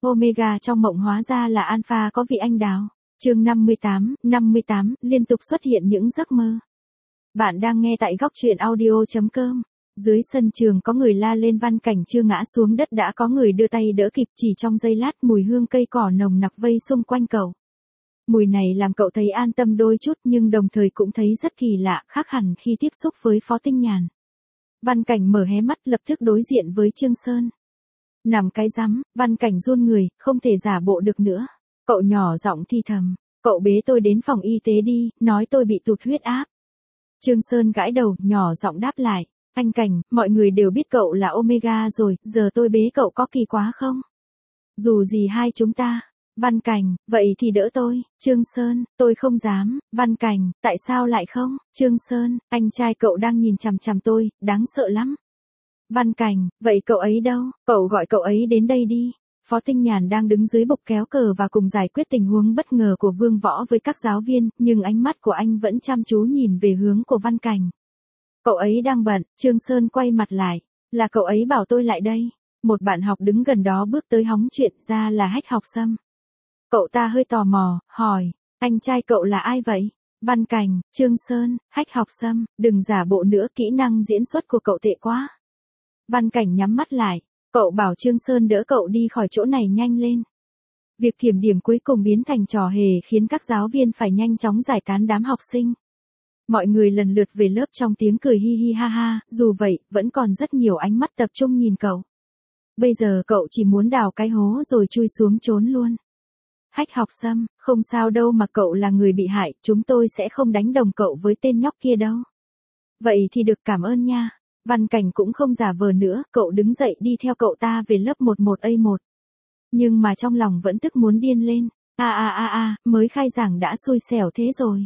Omega trong mộng hóa ra là Alpha có vị anh đào. Chương 58, liên tục xuất hiện những giấc mơ. Bạn đang nghe tại góc truyện audio.com. Dưới sân trường có người la lên, Văn Cảnh chưa ngã xuống đất đã có người đưa tay đỡ kịp, chỉ trong giây lát mùi hương cây cỏ nồng nặc vây xung quanh cậu. Mùi này làm cậu thấy an tâm đôi chút nhưng đồng thời cũng thấy rất kỳ lạ, khác hẳn khi tiếp xúc với Phó Tinh Nhàn. Văn Cảnh mở hé mắt lập tức đối diện với Trương Sơn. Nằm cái rắm, Văn Cảnh run người, không thể giả bộ được nữa. Cậu nhỏ giọng thì thầm, cậu bế tôi đến phòng y tế đi, nói tôi bị tụt huyết áp. Trương Sơn gãi đầu, nhỏ giọng đáp lại, anh Cảnh, mọi người đều biết cậu là Omega rồi, giờ tôi bế cậu có kỳ quá không? Dù gì hai chúng ta. Văn Cảnh, vậy thì đỡ tôi. Trương Sơn, tôi không dám. Văn Cảnh, tại sao lại không? Trương Sơn, anh trai cậu đang nhìn chằm chằm tôi, đáng sợ lắm. Văn Cảnh, vậy cậu ấy đâu? Cậu gọi cậu ấy đến đây đi. Phó Tinh Nhàn đang đứng dưới bục kéo cờ và cùng giải quyết tình huống bất ngờ của Vương Võ với các giáo viên, nhưng ánh mắt của anh vẫn chăm chú nhìn về hướng của Văn Cảnh. Cậu ấy đang bận. Trương Sơn quay mặt lại. Là cậu ấy bảo tôi lại đây. Một bạn học đứng gần đó bước tới hóng chuyện, ra là Hách Học Sâm. Cậu ta hơi tò mò, hỏi, anh trai cậu là ai vậy? Văn Cảnh, Trương Sơn, Hách Học Sâm, đừng giả bộ nữa, kỹ năng diễn xuất của cậu tệ quá. Văn Cảnh nhắm mắt lại, cậu bảo Trương Sơn đỡ cậu đi khỏi chỗ này nhanh lên. Việc kiểm điểm cuối cùng biến thành trò hề khiến các giáo viên phải nhanh chóng giải tán đám học sinh. Mọi người lần lượt về lớp trong tiếng cười hi hi ha ha, dù vậy, vẫn còn rất nhiều ánh mắt tập trung nhìn cậu. Bây giờ cậu chỉ muốn đào cái hố rồi chui xuống trốn luôn. Hách Học Sâm, không sao đâu mà, cậu là người bị hại, chúng tôi sẽ không đánh đồng cậu với tên nhóc kia đâu. Vậy thì được, cảm ơn nha. Văn Cảnh cũng không giả vờ nữa, cậu đứng dậy đi theo cậu ta về lớp 11A1. Nhưng mà trong lòng vẫn tức muốn điên lên. Mới khai giảng đã xui xẻo thế rồi.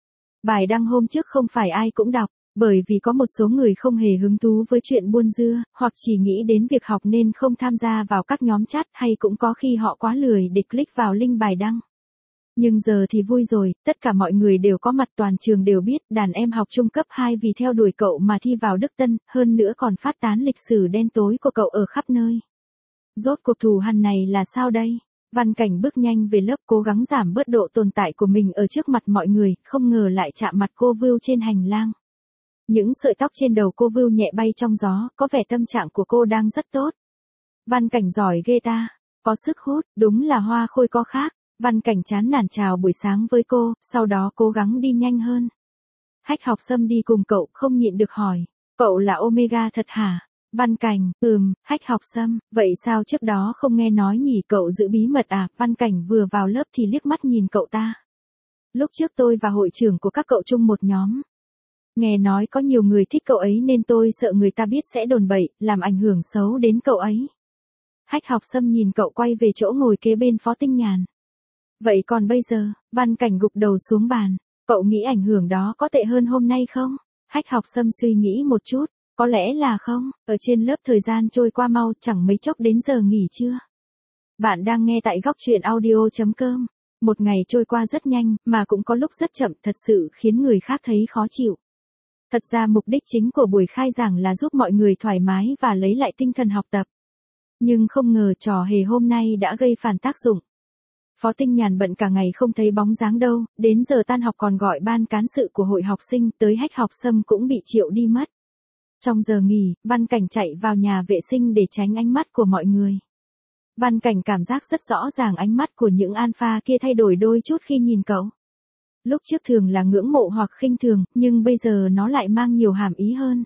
Bài đăng hôm trước không phải ai cũng đọc, bởi vì có một số người không hề hứng thú với chuyện buôn dưa, hoặc chỉ nghĩ đến việc học nên không tham gia vào các nhóm chat, hay cũng có khi họ quá lười để click vào link bài đăng. Nhưng giờ thì vui rồi, tất cả mọi người đều có mặt, toàn trường đều biết đàn em học trung cấp 2 vì theo đuổi cậu mà thi vào Đức Tân, hơn nữa còn phát tán lịch sử đen tối của cậu ở khắp nơi. Rốt cuộc thù hằn này là sao đây? Văn Cảnh bước nhanh về lớp, cố gắng giảm bớt độ tồn tại của mình ở trước mặt mọi người, không ngờ lại chạm mặt cô Vưu trên hành lang. Những sợi tóc trên đầu cô Vưu nhẹ bay trong gió, có vẻ tâm trạng của cô đang rất tốt. Văn Cảnh giỏi ghê ta, có sức hút, đúng là hoa khôi có khác. Văn Cảnh chán nản chào buổi sáng với cô, sau đó cố gắng đi nhanh hơn. Hách Học Sâm đi cùng cậu, không nhịn được hỏi, cậu là Omega thật hả? Văn Cảnh, Hách Học Sâm, vậy sao trước đó không nghe nói nhỉ, cậu giữ bí mật à? Văn Cảnh vừa vào lớp thì liếc mắt nhìn cậu ta. Lúc trước tôi và hội trưởng của các cậu chung một nhóm. Nghe nói có nhiều người thích cậu ấy nên tôi sợ người ta biết sẽ đồn bậy, làm ảnh hưởng xấu đến cậu ấy. Hách Học Sâm nhìn cậu quay về chỗ ngồi kế bên Phó Tinh Nhàn. Vậy còn bây giờ? Văn Cảnh gục đầu xuống bàn. Cậu nghĩ ảnh hưởng đó có tệ hơn hôm nay không? Hách Học Sâm suy nghĩ một chút. Có lẽ là không, ở trên lớp thời gian trôi qua mau, chẳng mấy chốc đến giờ nghỉ trưa. Bạn đang nghe tại góc truyện audio.com. Một ngày trôi qua rất nhanh, mà cũng có lúc rất chậm, thật sự khiến người khác thấy khó chịu. Thật ra mục đích chính của buổi khai giảng là giúp mọi người thoải mái và lấy lại tinh thần học tập. Nhưng không ngờ trò hề hôm nay đã gây phản tác dụng. Phó Tinh Nhàn bận cả ngày không thấy bóng dáng đâu, đến giờ tan học còn gọi ban cán sự của hội học sinh tới, Hách Học Sâm cũng bị triệu đi mất. Trong giờ nghỉ, Văn Cảnh chạy vào nhà vệ sinh để tránh ánh mắt của mọi người. Văn Cảnh cảm giác rất rõ ràng ánh mắt của những alpha kia thay đổi đôi chút khi nhìn cậu. Lúc trước thường là ngưỡng mộ hoặc khinh thường, nhưng bây giờ nó lại mang nhiều hàm ý hơn.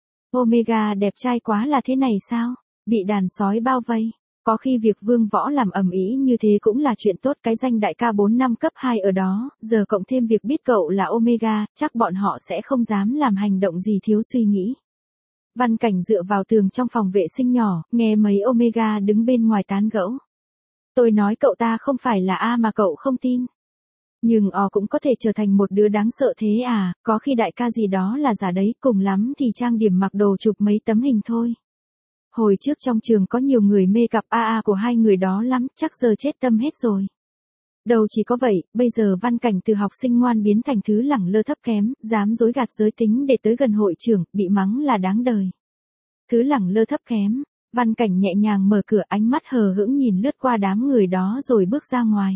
Omega đẹp trai quá là thế này sao? Bị đàn sói bao vây. Có khi việc Vương Võ làm ầm ĩ như thế cũng là chuyện tốt, cái danh đại ca 4 năm cấp 2 ở đó, giờ cộng thêm việc biết cậu là Omega, chắc bọn họ sẽ không dám làm hành động gì thiếu suy nghĩ. Văn Cảnh dựa vào tường trong phòng vệ sinh nhỏ, nghe mấy Omega đứng bên ngoài tán gẫu. Tôi nói cậu ta không phải là A mà cậu không tin. Nhưng cũng có thể trở thành một đứa đáng sợ thế à, có khi đại ca gì đó là giả đấy, cùng lắm thì trang điểm mặc đồ chụp mấy tấm hình thôi. Hồi trước trong trường có nhiều người mê cặp AA của hai người đó lắm, chắc giờ chết tâm hết rồi. Đâu chỉ có vậy, bây giờ Văn Cảnh từ học sinh ngoan biến thành thứ lẳng lơ thấp kém, dám dối gạt giới tính để tới gần hội trưởng, bị mắng là đáng đời. Thứ lẳng lơ thấp kém, Văn Cảnh nhẹ nhàng mở cửa, ánh mắt hờ hững nhìn lướt qua đám người đó rồi bước ra ngoài.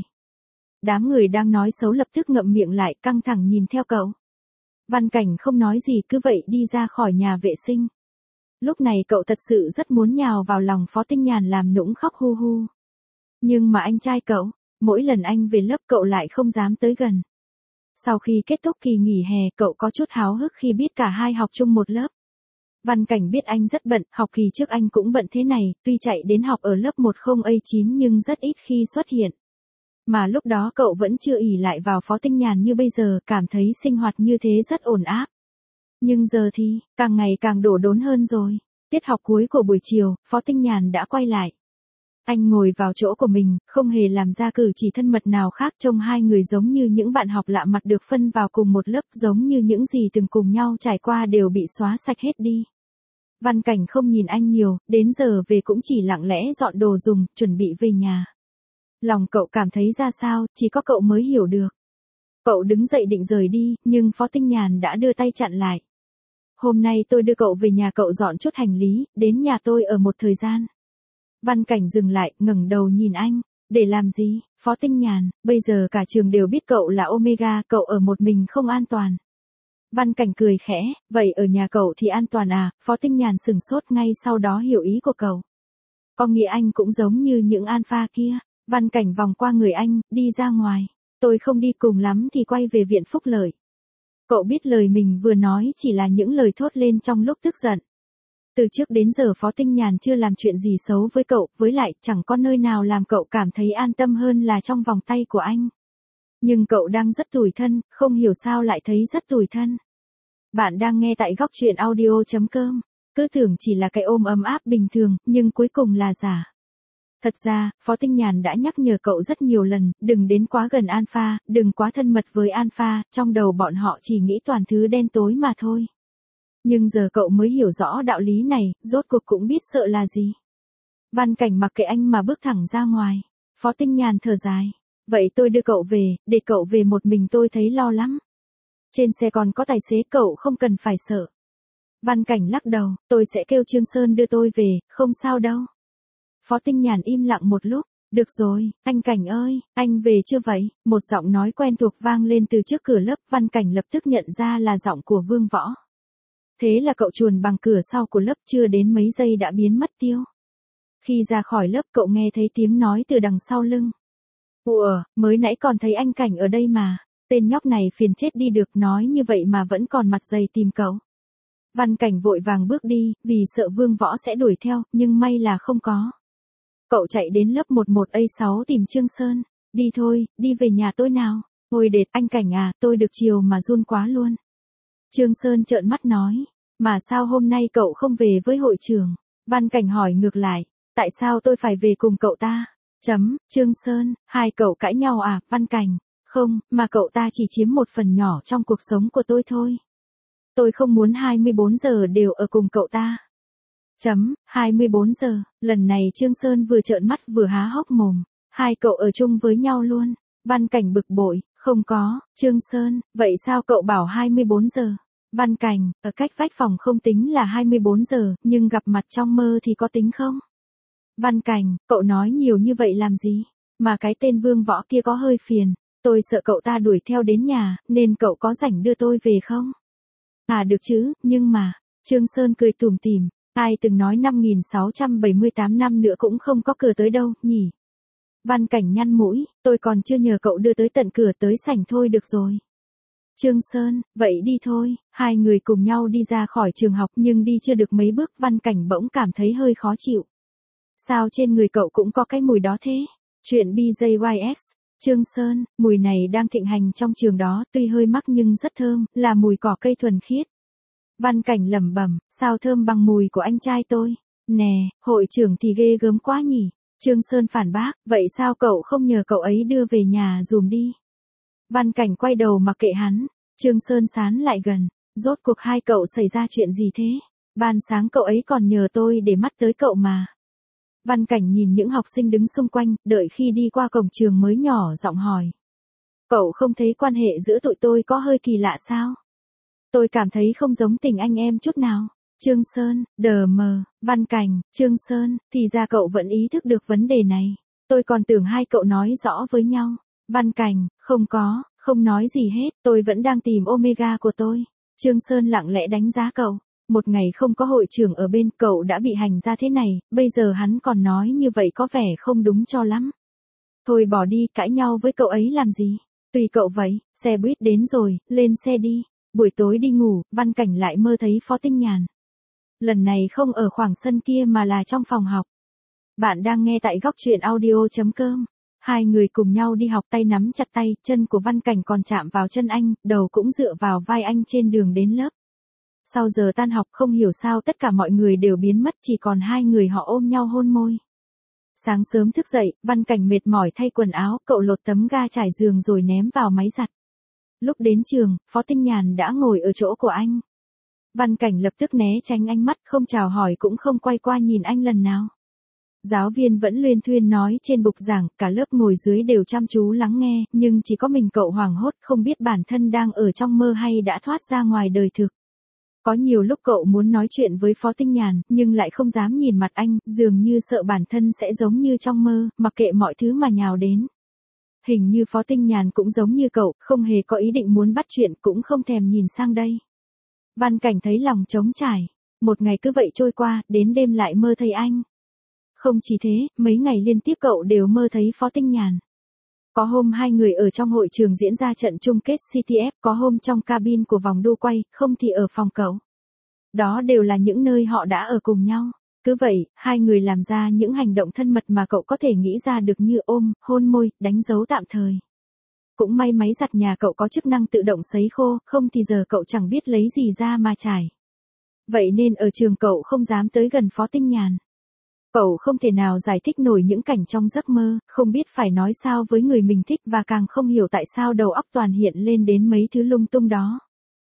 Đám người đang nói xấu lập tức ngậm miệng lại, căng thẳng nhìn theo cậu. Văn Cảnh không nói gì, cứ vậy đi ra khỏi nhà vệ sinh. Lúc này cậu thật sự rất muốn nhào vào lòng Phó Tinh Nhàn làm nũng khóc hu hu. Nhưng mà anh trai cậu, mỗi lần anh về lớp cậu lại không dám tới gần. Sau khi kết thúc kỳ nghỉ hè, cậu có chút háo hức khi biết cả hai học chung một lớp. Văn Cảnh biết anh rất bận, học kỳ trước anh cũng bận thế này, tuy chạy đến học ở lớp 10A9 nhưng rất ít khi xuất hiện. Mà lúc đó cậu vẫn chưa ỷ lại vào Phó Tinh Nhàn như bây giờ, cảm thấy sinh hoạt như thế rất ổn áp. Nhưng giờ thì, càng ngày càng đổ đốn hơn rồi. Tiết học cuối của buổi chiều, Phó Tinh Nhàn đã quay lại. Anh ngồi vào chỗ của mình, không hề làm ra cử chỉ thân mật nào khác, trông hai người giống như những bạn học lạ mặt được phân vào cùng một lớp, giống như những gì từng cùng nhau trải qua đều bị xóa sạch hết đi. Văn Cảnh không nhìn anh nhiều, đến giờ về cũng chỉ lặng lẽ dọn đồ dùng, chuẩn bị về nhà. Lòng cậu cảm thấy ra sao, chỉ có cậu mới hiểu được. Cậu đứng dậy định rời đi, nhưng Phó Tinh Nhàn đã đưa tay chặn lại. Hôm nay tôi đưa cậu về nhà, cậu dọn chút hành lý, đến nhà tôi ở một thời gian. Văn Cảnh dừng lại, ngẩng đầu nhìn anh. Để làm gì, Phó Tinh Nhàn, bây giờ cả trường đều biết cậu là Omega, cậu ở một mình không an toàn. Văn Cảnh cười khẽ, vậy ở nhà cậu thì an toàn à? Phó Tinh Nhàn sửng sốt, ngay sau đó hiểu ý của cậu. Có nghĩa anh cũng giống như những alpha kia. Văn Cảnh vòng qua người anh, đi ra ngoài. Tôi không đi, cùng lắm thì quay về viện phúc lợi. Cậu biết lời mình vừa nói chỉ là những lời thốt lên trong lúc tức giận. Từ trước đến giờ Phó Tinh Nhàn chưa làm chuyện gì xấu với cậu, với lại chẳng có nơi nào làm cậu cảm thấy an tâm hơn là trong vòng tay của anh. Nhưng cậu đang rất tủi thân, không hiểu sao lại thấy rất tủi thân. Bạn đang nghe tại góc truyện audio.com. Cứ tưởng chỉ là cái ôm ấm áp bình thường, nhưng cuối cùng là giả. Thật ra, Phó Tinh Nhàn đã nhắc nhở cậu rất nhiều lần, đừng đến quá gần alpha, đừng quá thân mật với alpha, trong đầu bọn họ chỉ nghĩ toàn thứ đen tối mà thôi. Nhưng giờ cậu mới hiểu rõ đạo lý này, rốt cuộc cũng biết sợ là gì. Văn Cảnh mặc kệ anh mà bước thẳng ra ngoài. Phó Tinh Nhàn thở dài. Vậy tôi đưa cậu về, để cậu về một mình tôi thấy lo lắm. Trên xe còn có tài xế, cậu không cần phải sợ. Văn Cảnh lắc đầu, tôi sẽ kêu Trương Sơn đưa tôi về, không sao đâu. Phó Tinh Nhàn im lặng một lúc. Được rồi, anh Cảnh ơi, anh về chưa vậy? Một giọng nói quen thuộc vang lên từ trước cửa lớp, Văn Cảnh lập tức nhận ra là giọng của Vương Võ. Thế là cậu chuồn bằng cửa sau của lớp, chưa đến mấy giây đã biến mất tiêu. Khi ra khỏi lớp cậu nghe thấy tiếng nói từ đằng sau lưng. Ủa, mới nãy còn thấy anh Cảnh ở đây mà, tên nhóc này phiền chết đi được, nói như vậy mà vẫn còn mặt dày tìm cậu. Văn Cảnh vội vàng bước đi, vì sợ Vương Võ sẽ đuổi theo, nhưng may là không có. Cậu chạy đến lớp 11A6 tìm Trương Sơn. Đi thôi, đi về nhà tôi nào. Ôi đệt, anh Cảnh à, tôi được chiều mà run quá luôn. Trương Sơn trợn mắt nói, mà sao hôm nay cậu không về với hội trưởng? Văn Cảnh hỏi ngược lại, tại sao tôi phải về cùng cậu ta? Trương Sơn, hai cậu cãi nhau à? Văn Cảnh, không, mà cậu ta chỉ chiếm một phần nhỏ trong cuộc sống của tôi thôi. Tôi không muốn 24 giờ đều ở cùng cậu ta. 24 giờ, lần này Trương Sơn vừa trợn mắt vừa há hốc mồm. Hai cậu ở chung với nhau luôn. Văn Cảnh bực bội, không có, Trương Sơn, vậy sao cậu bảo 24 giờ? Văn Cảnh, ở cách vách phòng không tính là 24 giờ, nhưng gặp mặt trong mơ thì có tính không? Văn Cảnh, cậu nói nhiều như vậy làm gì? Mà cái tên Vương Võ kia có hơi phiền, tôi sợ cậu ta đuổi theo đến nhà, nên cậu có rảnh đưa tôi về không? À được chứ, nhưng mà, Trương Sơn cười tủm tỉm, ai từng nói 5678 năm nữa cũng không có cửa tới đâu, nhỉ? Văn Cảnh nhăn mũi, tôi còn chưa nhờ cậu đưa tới tận cửa, tới sảnh thôi được rồi. Trương Sơn, vậy đi thôi, hai người cùng nhau đi ra khỏi trường học, nhưng đi chưa được mấy bước Văn Cảnh bỗng cảm thấy hơi khó chịu. Sao trên người cậu cũng có cái mùi đó thế? Chuyện BJYS, Trương Sơn, mùi này đang thịnh hành trong trường đó, tuy hơi mắc nhưng rất thơm, là mùi cỏ cây thuần khiết. Văn Cảnh lẩm bẩm, sao thơm bằng mùi của anh trai tôi? Nè, hội trưởng thì ghê gớm quá nhỉ? Trương Sơn phản bác, vậy sao cậu không nhờ cậu ấy đưa về nhà dùm đi? Văn Cảnh quay đầu mặc kệ hắn. Trương Sơn sán lại gần, rốt cuộc hai cậu xảy ra chuyện gì thế? Ban sáng cậu ấy còn nhờ tôi để mắt tới cậu mà. Văn Cảnh nhìn những học sinh đứng xung quanh, đợi khi đi qua cổng trường mới nhỏ giọng hỏi. Cậu không thấy quan hệ giữa tụi tôi có hơi kỳ lạ sao? Tôi cảm thấy không giống tình anh em chút nào. Trương Sơn, đờ mờ, Văn Cảnh, Trương Sơn, thì ra cậu vẫn ý thức được vấn đề này. Tôi còn tưởng hai cậu nói rõ với nhau. Văn Cảnh, không nói gì hết, tôi vẫn đang tìm Omega của tôi. Trương Sơn lặng lẽ đánh giá cậu. Một ngày không có hội trưởng ở bên cậu đã bị hành ra thế này, bây giờ hắn còn nói như vậy có vẻ không đúng cho lắm. Thôi bỏ đi, cãi nhau với cậu ấy làm gì? Tùy cậu vậy, xe buýt đến rồi, lên xe đi. Buổi tối đi ngủ, Văn Cảnh lại mơ thấy Phó Tinh Nhàn. Lần này không ở khoảng sân kia mà là trong phòng học. Bạn đang nghe tại góc truyện audio.com. Hai người cùng nhau đi học, tay nắm chặt tay, chân của Văn Cảnh còn chạm vào chân anh, đầu cũng dựa vào vai anh trên đường đến lớp. Sau giờ tan học không hiểu sao tất cả mọi người đều biến mất, chỉ còn hai người họ ôm nhau hôn môi. Sáng sớm thức dậy, Văn Cảnh mệt mỏi thay quần áo, cậu lột tấm ga trải giường rồi ném vào máy giặt. Lúc đến trường, Phó Tinh Nhàn đã ngồi ở chỗ của anh. Văn Cảnh lập tức né tránh ánh mắt, không chào hỏi cũng không quay qua nhìn anh lần nào. Giáo viên vẫn luyên thuyên nói trên bục giảng, cả lớp ngồi dưới đều chăm chú lắng nghe, nhưng chỉ có mình cậu hoảng hốt không biết bản thân đang ở trong mơ hay đã thoát ra ngoài đời thực. Có nhiều lúc cậu muốn nói chuyện với Phó Tinh Nhàn, nhưng lại không dám nhìn mặt anh, dường như sợ bản thân sẽ giống như trong mơ, mặc kệ mọi thứ mà nhào đến. Hình như Phó Tinh Nhàn cũng giống như cậu, không hề có ý định muốn bắt chuyện, cũng không thèm nhìn sang đây. Văn Cảnh thấy lòng trống trải. Một ngày cứ vậy trôi qua, đến đêm lại mơ thấy anh. Không chỉ thế, mấy ngày liên tiếp cậu đều mơ thấy Phó Tinh Nhàn. Có hôm hai người ở trong hội trường diễn ra trận chung kết CTF, có hôm trong cabin của vòng đua quay, không thì ở phòng cậu. Đó đều là những nơi họ đã ở cùng nhau. Cứ vậy, hai người làm ra những hành động thân mật mà cậu có thể nghĩ ra được như ôm, hôn môi, đánh dấu tạm thời. Cũng may máy giặt nhà cậu có chức năng tự động sấy khô, không thì giờ cậu chẳng biết lấy gì ra mà trải. Vậy nên ở trường cậu không dám tới gần Phó Tinh Nhàn. Cậu không thể nào giải thích nổi những cảnh trong giấc mơ, không biết phải nói sao với người mình thích và càng không hiểu tại sao đầu óc toàn hiện lên đến mấy thứ lung tung đó.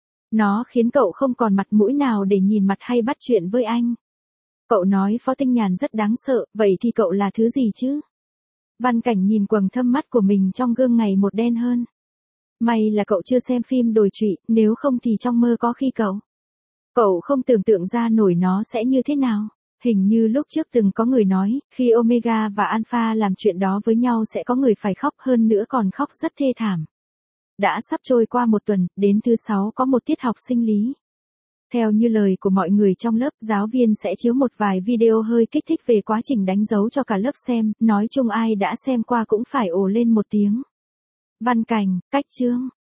Nó khiến cậu không còn mặt mũi nào để nhìn mặt hay bắt chuyện với anh. Cậu nói Phó Tinh Nhàn rất đáng sợ, vậy thì cậu là thứ gì chứ? Văn Cảnh nhìn quầng thâm mắt của mình trong gương ngày một đen hơn. May là cậu chưa xem phim đồi trụy, nếu không thì trong mơ có khi Cậu không tưởng tượng ra nổi nó sẽ như thế nào. Hình như lúc trước từng có người nói, khi Omega và Alpha làm chuyện đó với nhau sẽ có người phải khóc, hơn nữa còn khóc rất thê thảm. Đã sắp trôi qua một tuần, đến thứ 6 có một tiết học sinh lý. Theo như lời của mọi người trong lớp, giáo viên sẽ chiếu một vài video hơi kích thích về quá trình đánh dấu cho cả lớp xem, nói chung ai đã xem qua cũng phải ồ lên một tiếng. Văn Cảnh, cách chương.